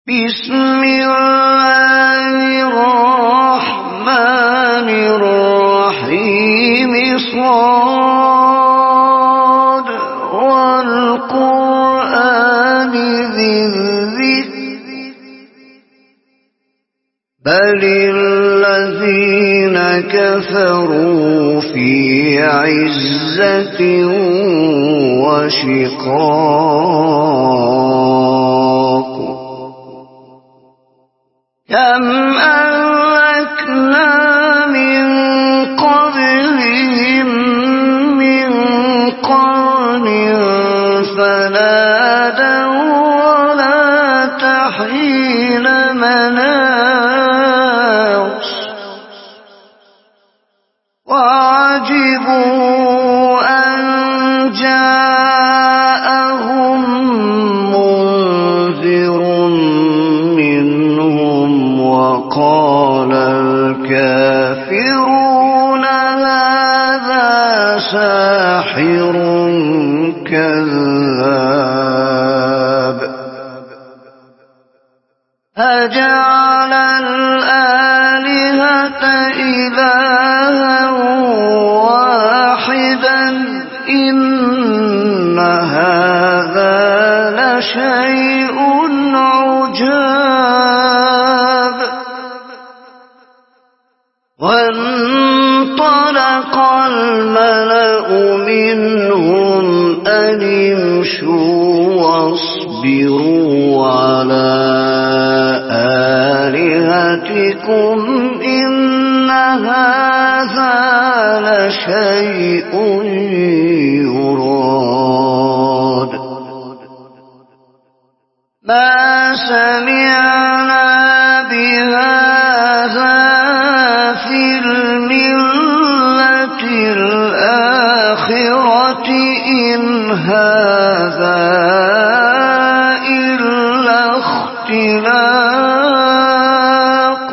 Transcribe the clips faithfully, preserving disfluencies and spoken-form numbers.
بسم الله الرحمن الرحيم صاد والقرآن ذي الذكر بل الذين كفروا في عزة وشقاق كم أهلكنا من قبلهم من قرن فنادوا ولا تحين مناص وعجبوا أن جاءهم منذر منهم وقال الكافرون هذا ساحر كذاب أجعل الآلهة إلها واحدا إن هذا لشيء عجاب وانطلق الملأ منهم أن امشوا واصبروا على آلهتكم إن هذا لشيء يراد ما سمعنا بهذا في الملة الآخرة إن هذا إلا اختلاق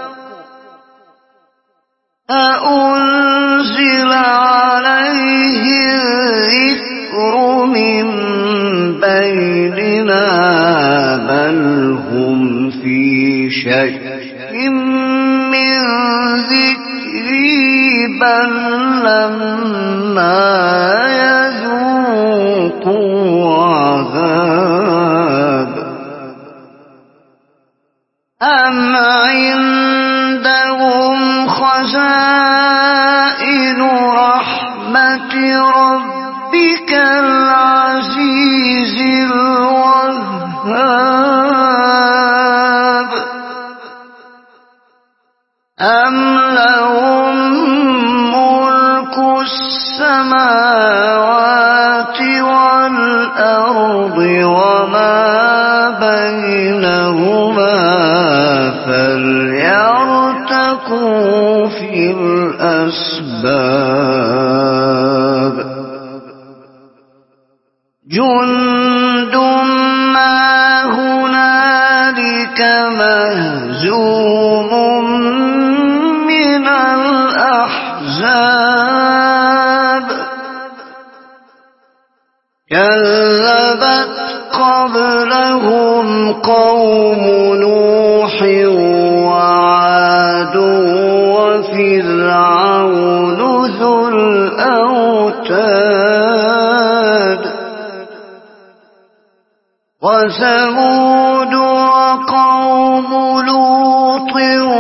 أأنزل عليه الذكر من بيننا بل هم في شك من ذكري بل لما يذوقوا عذاب أم عندهم خزائن رحمة ربك العزيز الوهاب أم لهم ملك السماوات والأرض وما بينهما فليرتقوا في الأسباب جند ما هنالك مهزوم من الأحزاب كذبت قبلهم قوم نوح وعاد وفرعون ذو الأوتاد وثمود وقوم لوط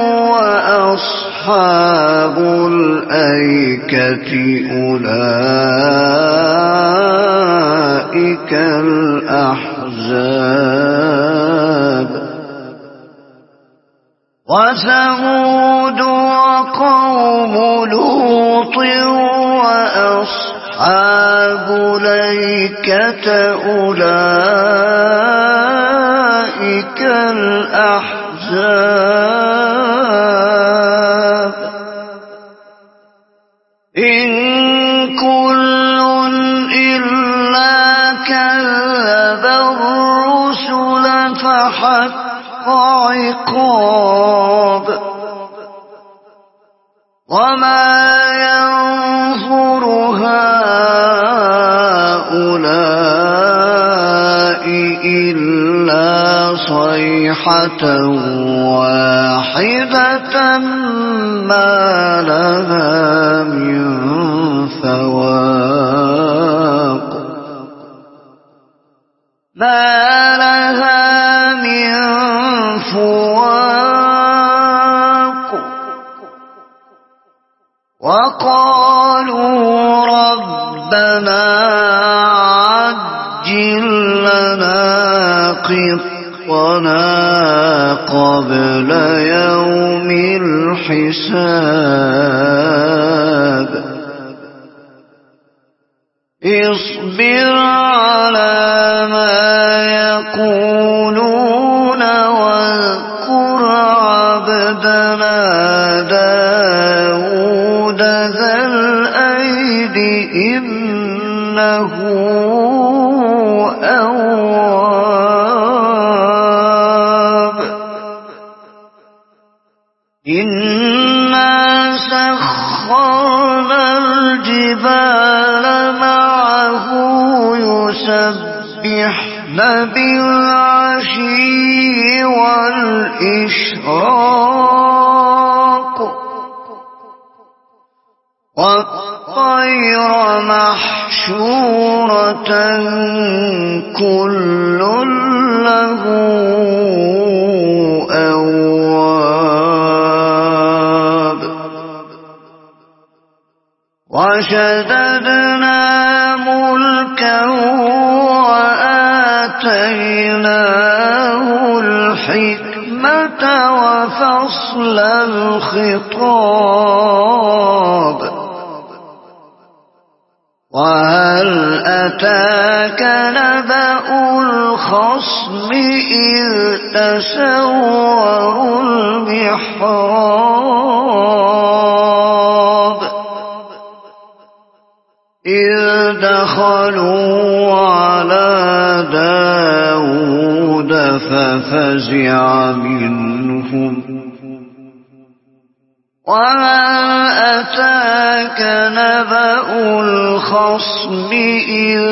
وأصحاب الأيكة أولئك الأحزاب وثمود وقوم لوط وأصحاب الأيكة أولئك الأحزاب إن كل إلا كذب الرسل فحق عقاب وما ينظر هؤلاء إلا صيحة واحدة ما لها من فواق ما لها من فواق وقالوا ربنا عجل لنا قطنا قبل يوم الحساب اصبر على ما يقولون واذكر عبدنا داود ذا الأيد إنه أواب إنا سخرنا الجبال معه يسبحن بالعشي والإشراق والطير محشورة كل له أواب وشددنا ملكا وآتيناه الحكمة وفصل الخطاب وهل أتاك نبأ الخصم إذ تسوروا المحراب إذ دخلوا على داود ففزع منهم وهل أتاك نبأ الخصم إذ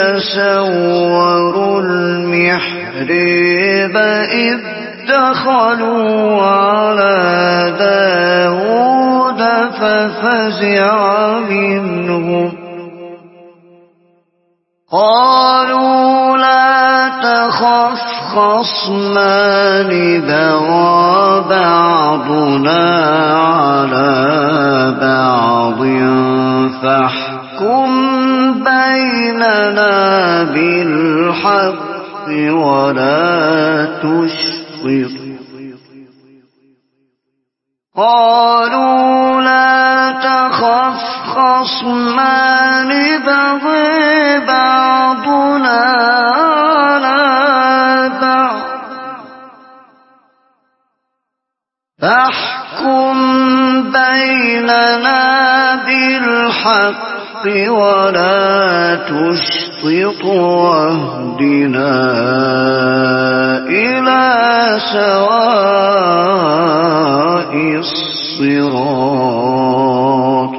تسوروا المحراب إذ دخلوا على داود ففزع منهم قالوا لا تخف خصمان بغى بعضنا على بعض فاحكم بيننا بالحق ولا تشطط قالوا لا تخف خصمان بغى بعضنا على بعض فاحكم بيننا بالحق ولا تشطط واهدنا إلى سواء الصراط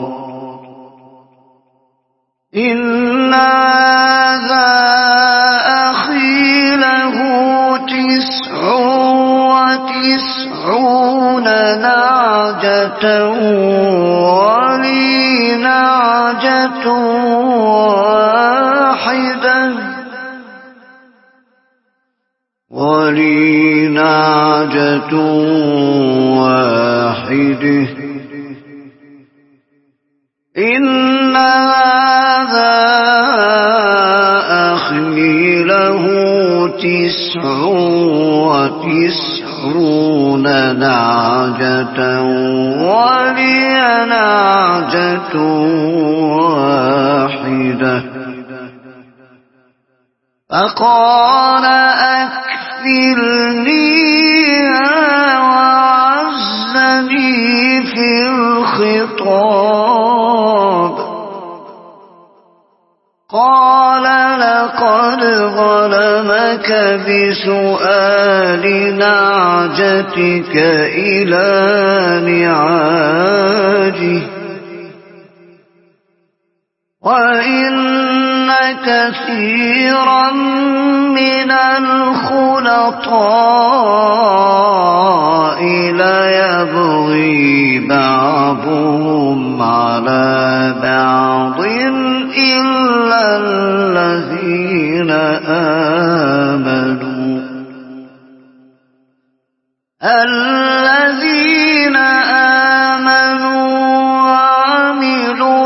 إن هذا أخي له تسع وتسعون نعجة ولي نعجة واحدة ولي نعجة واحدة إن هذا أخي له تسع وتسعون نعجة ولي نعجة واحدة فقال أكفلنيها وعزني في الخطاب قال لقد ظلمك بسؤال نعجتك إلى نعاجه وإن كثيرا من الخلطاء ليبغي بعضهم على بعض إلا الذين آمنوا الذين آمنوا وعملوا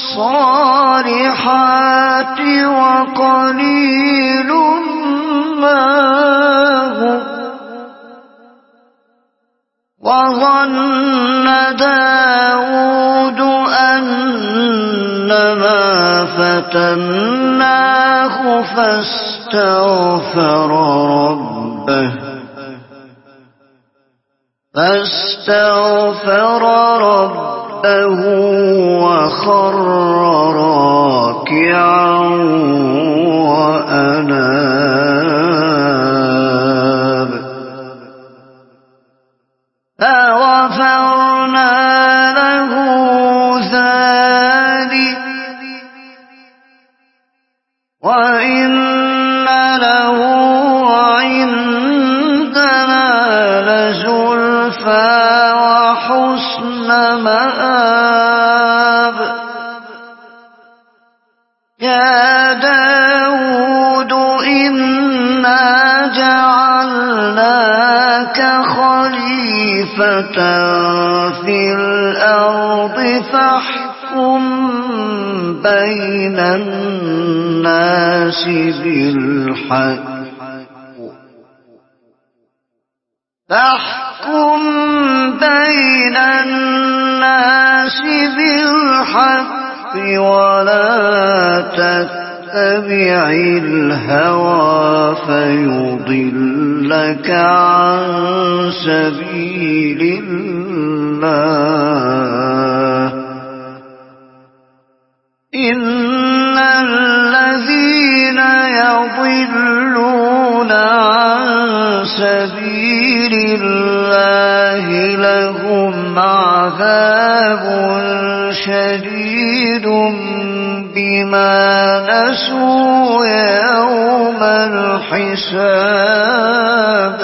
الصالحات وقليل ما هم وظن داود أنما فتناه فاستغفر ربه فاستغفر ربه وخر راكعا وأناب فغفرنا له ذلك وإن له عندنا لزلفى وحسن مآب يا داود إنا جعلناك خليفة في الأرض فاحكم بين الناس بالحق فاحكم بين الناس بالحق ولا تتبع الهوى فيضلك عن سبيل الله إن الذين يضلون عن سبيل الله لهم عذاب شديد بما نسوا يوم الحساب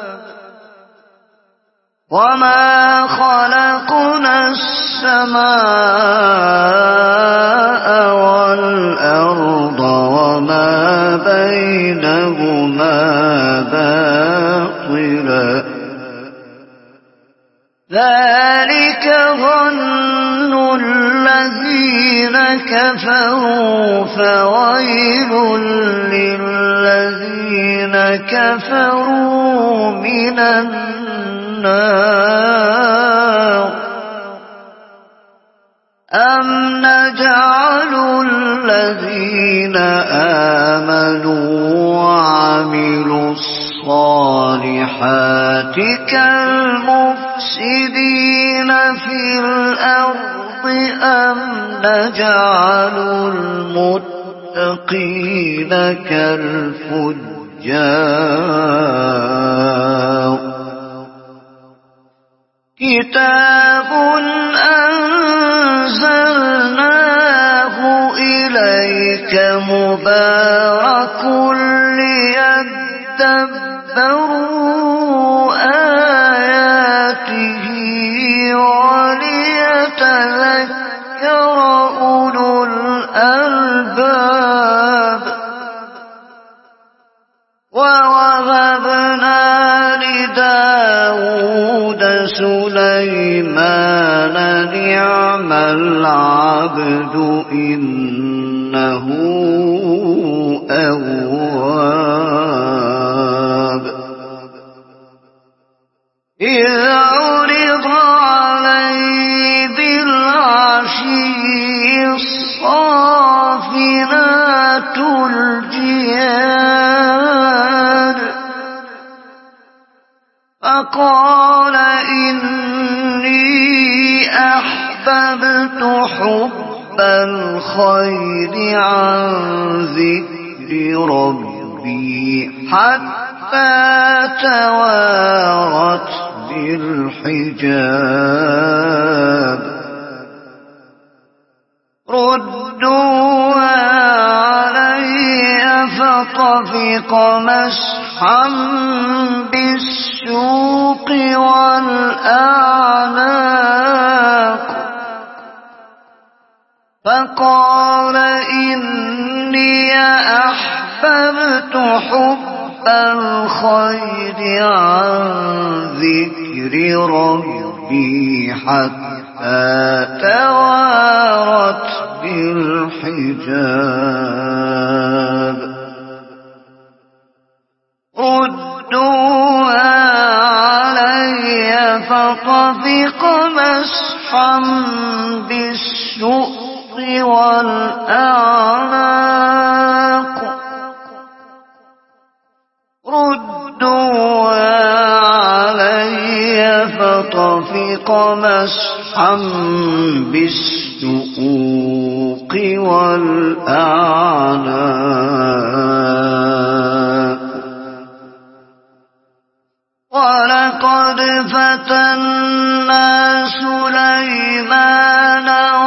وما خلقنا السماء والأرض وما بينهما باطلا ذلك ظن الذين كفروا فويل للذين كفروا من النار أم نجعل الذين آمنوا وعملوا الصالحات كالمفسدين في الأرض أم نجعل المتقين كالفجار كتاب أنزلناه إليك مبارك ليدبروا آياته وليتذكر أولو الألباب ووهبنا لداود سليمان نعم العبد إنه أواب إذ عرض عليه بالعشي الصافنات الجياد فقال إني أحببت حب الخير عن ذكر ربي حتى توارت بالحجاب ردوها على فطفق مسحا بالسوق والأعناق فقال إني أحببت حب الخير عن ذكر ربي حتى توارت بالحجاب ردوها علي فطفق مسحا بالسوق والأعناق ردوها علي فطفق مسحا بالسوق والأعناق ولقد فتنا سليمان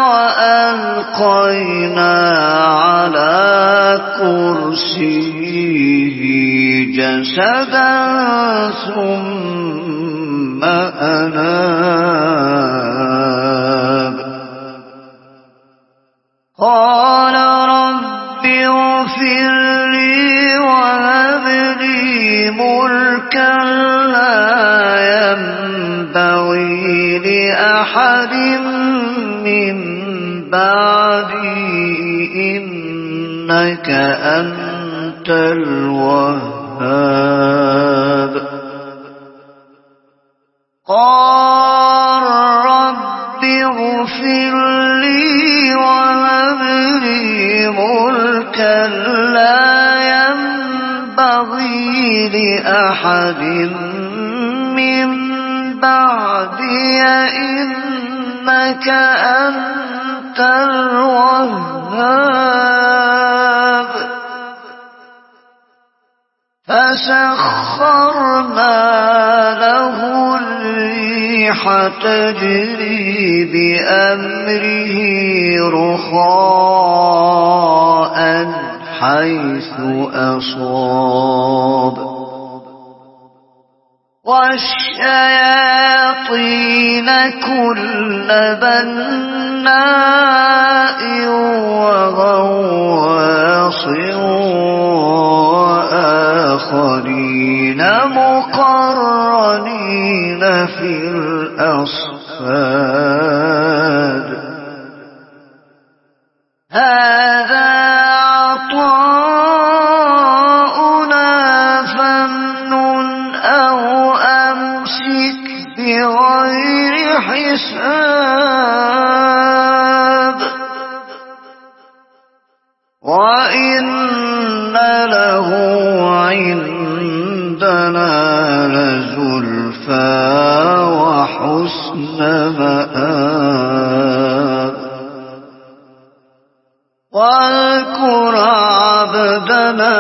وألقينا على كرسيه جسدا ثم أناب قال رب اغفر لي وهب لي ملكا لا ينبغي لأحد من بعدي إنك أنت الوهاب قال رب اغفر لي وهب لي ملكا لا ينبغي لأحد من بعدي إنك أنت الوهاب فسخرنا له الريح تجري بأمره رخاء حيث أصاب والشياطين كل بناء وغواص وآخرين مقرنين في الأصفاد هذا عطاؤنا فامنن أو أمسك بغير حساب وإن له عندنا لزلفى وحسن مآب واذكر عبدنا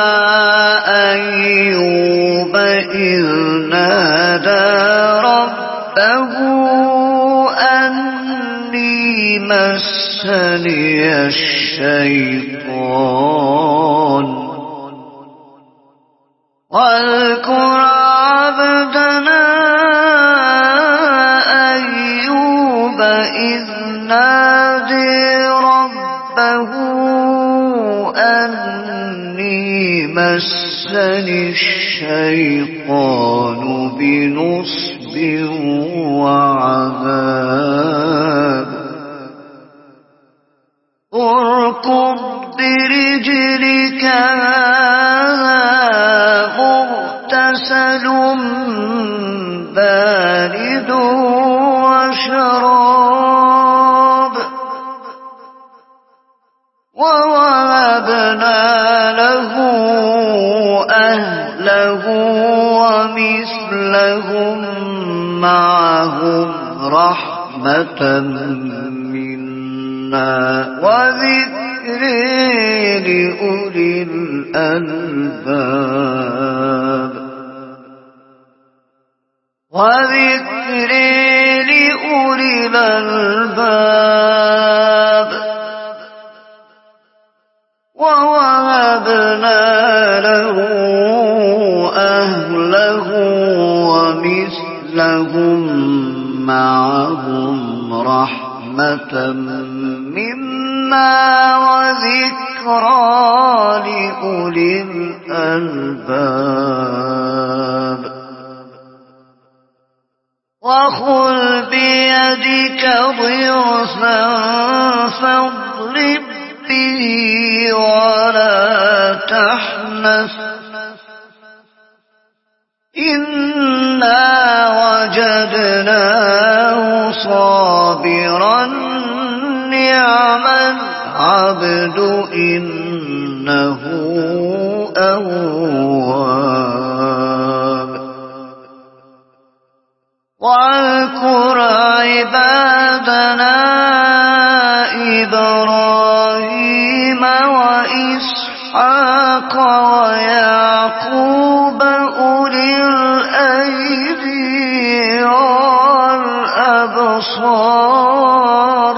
أيوب إذ نادى ربه أني مسني الشيطان واذكر عبدنا أيوب إذ نادى ربه أني مسني الشيطان بنصب وعذاب اركض برجلك هذا مغتسل بارد وشراب ووهبنا له أهله ومثلهم معهم رحمة منا وذكر لأولي الألباب وذكر لأولي الألباب ووهبنا له أهله ومثلهم معهم رحمة منا وذكرى لأولي الألباب وخذ بيدك ضغثا فاضرب به ولا تحنث إنا وجدناه صابرا نعم العبد إنه أواب واذكر عبادنا إبراهيم وإسحاق ويعقوب أولي الأيدي والأبصار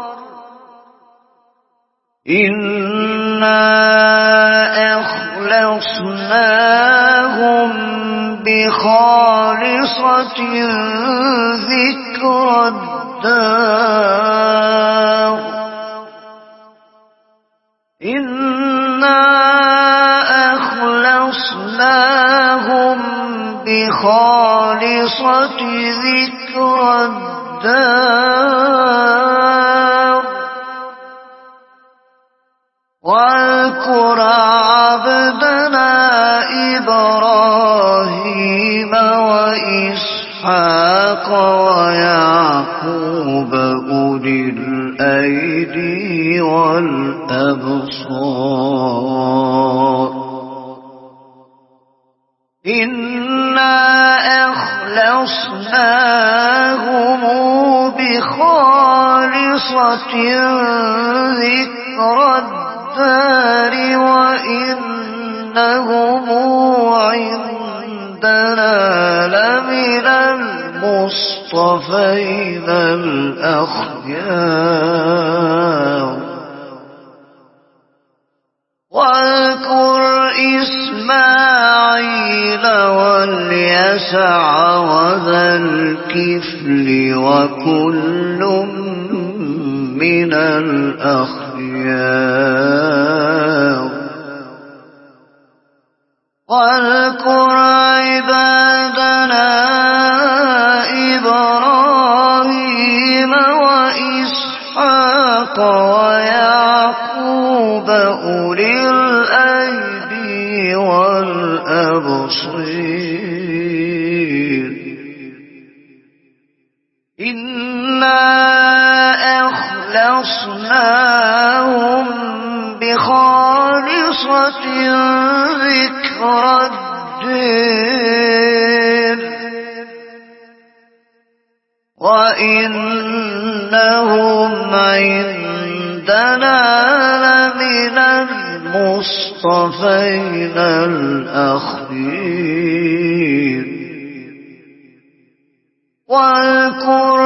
إنا أخلصناهم بخالصة ذكر الدار إنا أخلصناهم بخالصة ذكر الدار واذكر عبدنا إبراهيم وإسحاق ويعقوب أولي الأيدي والأبصار إنا أخلصناهم بخالصة ذكر الدار وإنهم عندنا لمن المصطفين الأخيار واذكر إسماعيل واليسع وذا الكفل وكل من الأخيار واذكر عبادنا إبراهيم وإسحاق ويعقوب أولي الأيدي والأبصير إنا أخلصناهم بخالصة ذكر الدين وإنهم عندنا لمن المصطفين الأخيار واذكر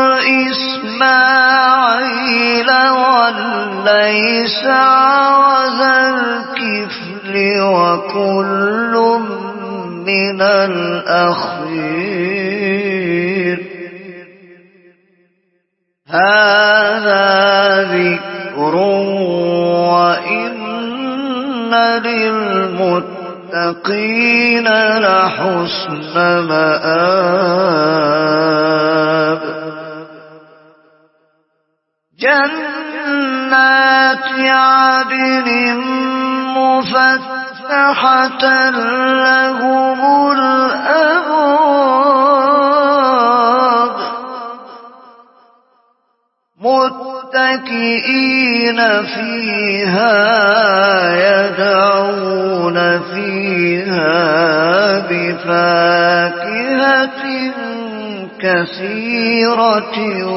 إسماعيل واليسع وذا الكفل وكل من الأخيار هذا ذكر وإن للمتقين لحسن مآب جنات عدن مفتحة لهم الأبواب متكئين فيها يدعون فيها بفاكهة كثيرة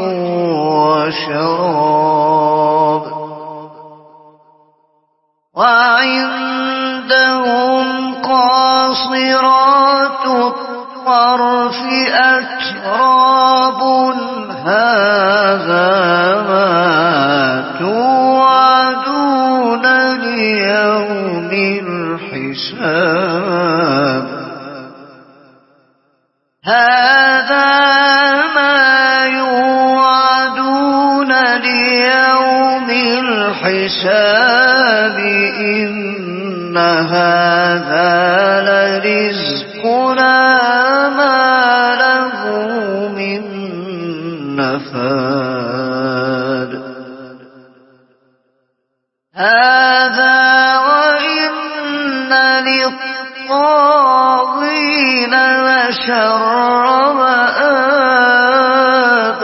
وشراب وعندهم قاصرات الطرف أتراب هذا ما توعدون ليوم الحساب ما يوعدون ليوم الحساب إن هذا لرزقنا ما له من نفاد هذا وإن للطاغين لشر مآب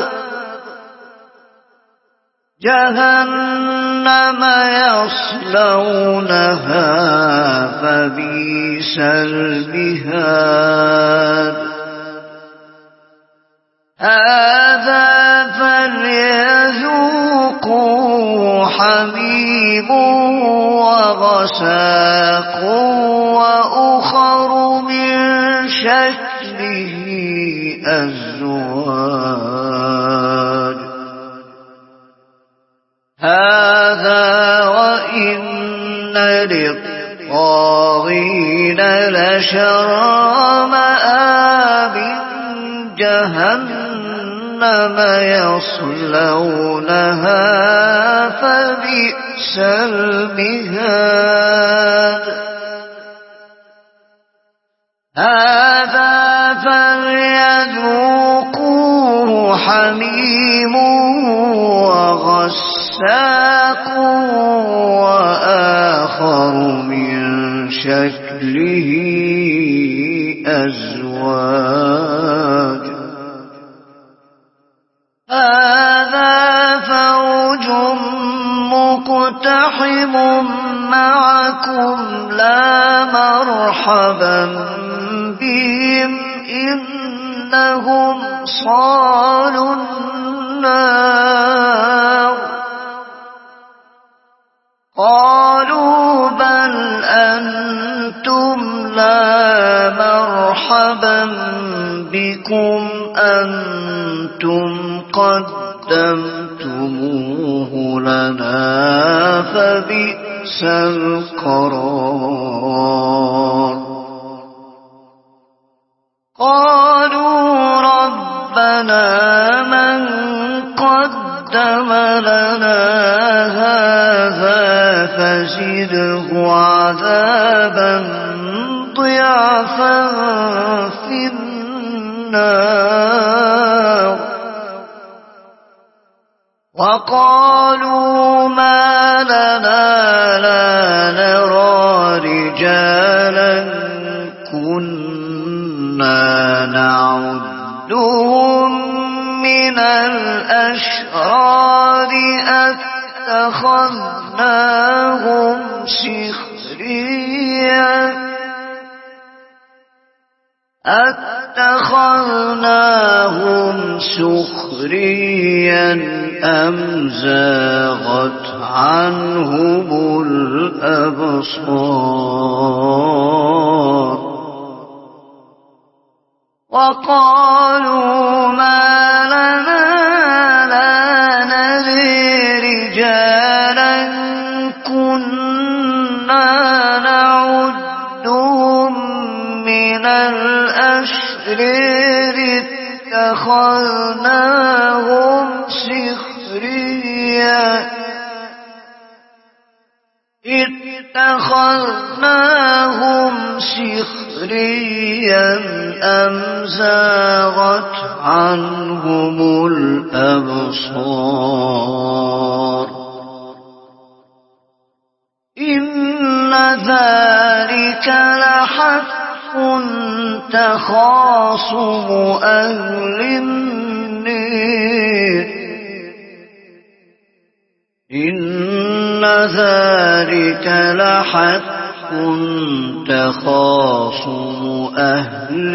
جهنم يصلونها فبئس المهاد هذا فليذوقوا حميم وغساق وأخر من شكله أزواج هذا وإن للطاغين لشر مآب جهنم يصلونها فبئس المهاد هذا فليذوقوه حميم وغساق وآخر من شكله أزواج هذا فوج مقتحم معكم لا مرحبا بهم إنهم صالوا النار قالوا بل أنتم لا مرحبا بكم أنتم قدمتموه لنا فبئس القرار قالوا ربنا من قدم لنا هذا فزده عذابا ضعفا في النار وقالوا ما لنا لا نرى رجالا كنا نعدهم من الأشرار أتخذناهم سخريا أتخذناهم سخريا أم زاغت عنهم الأبصار وقالوا ما لنا لا نري رجالا كنا نعدهم من الأشرار اتخذناهم سخريا اتخذناهم سخريا أم زاغت عنهم الأبصار إن ذلك لحق تخاصم أهل النار إن ذلك لحق تخاصم أهل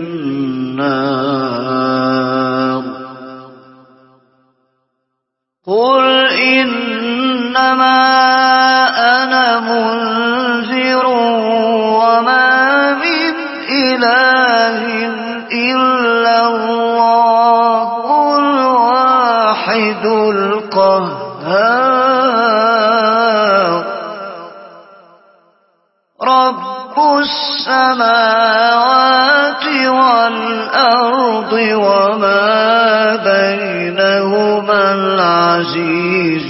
النار قل إنما أنا منذر وما من إله إلا الله الواحد القهار رب السماوات والأرض الأرض وما بينهما العزيز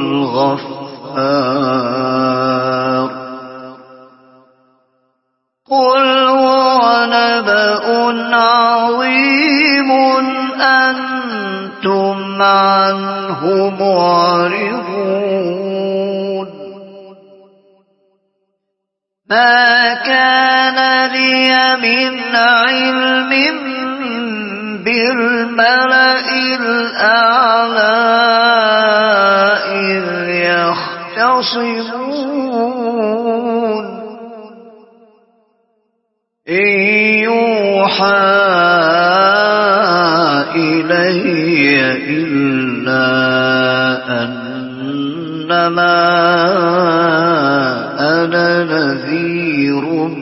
الغفار قل هو نبأ عظيم أنتم عنه معرضون ما كان لي من علم بالملأ الأعلى إذ يختصمون إن يوحى إلي إلا أنما أنا نذير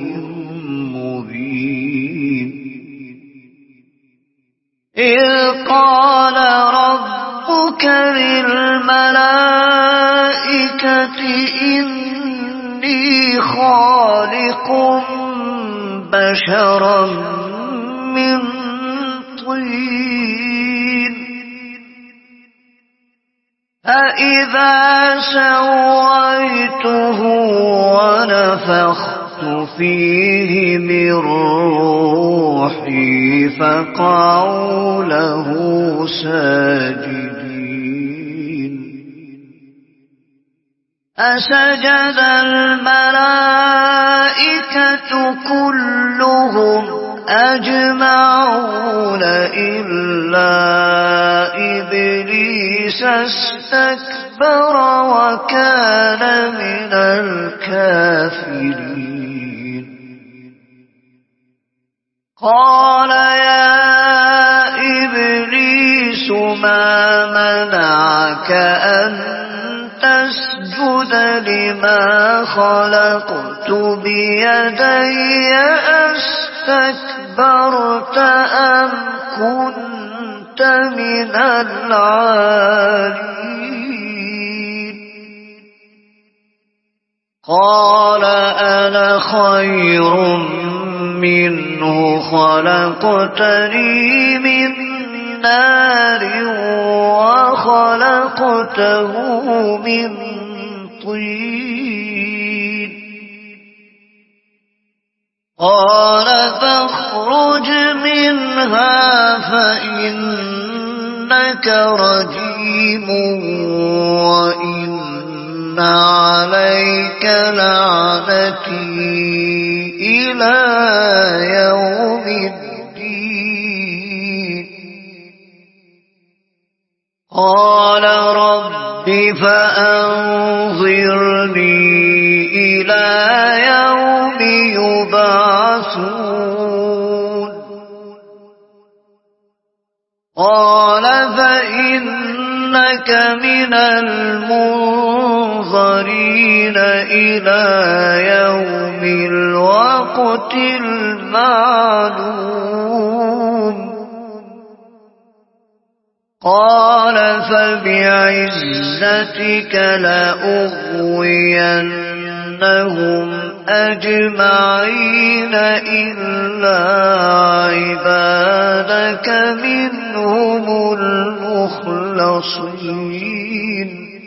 مبين إذ قال ربك للملائكة إني خالق بشرا من طين فإذا سويته ونفخت فيه من روحي فقعوا له ساجدين فسجد الملائكة كلهم أجمعون إلا إبليس استكبر وكان من الكافرين قال يا إبليس ما منعك أن تسجد لما خلقت بيدي أستكبرت أم كنت من العالين قال أنا خير منه خلقتني من نار وخلقته من طين قال فاخرج منها فإنك رجيم وإن عليك لعنتي إلى يوم الدين قال رب فأنظرني إلى يوم يبعثون قال فإنك من المنظرين إلى يوم الوقت المعلوم قال فبعزتك لأغوينهم أجمعين إلا عبادك منهم المخلصين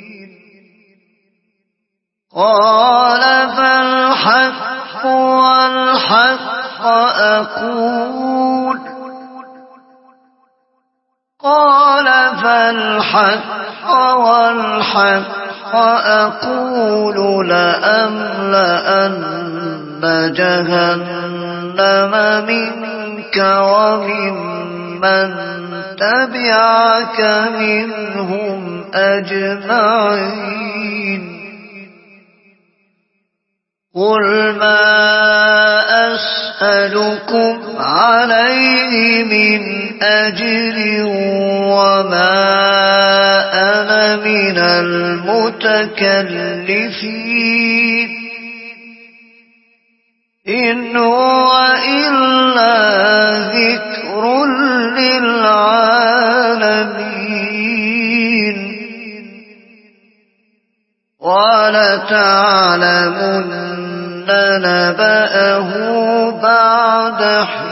قال فالحق والحق أقول قال فالحق والحق أقول لأملأن جهنم منك وممن تبعك منهم أجمعين قل ما أسألكم عليه من أجر وما أنا من المتكلفين إن هو إلا ذكر للعالمين ولتعلمن نبأه بعد حين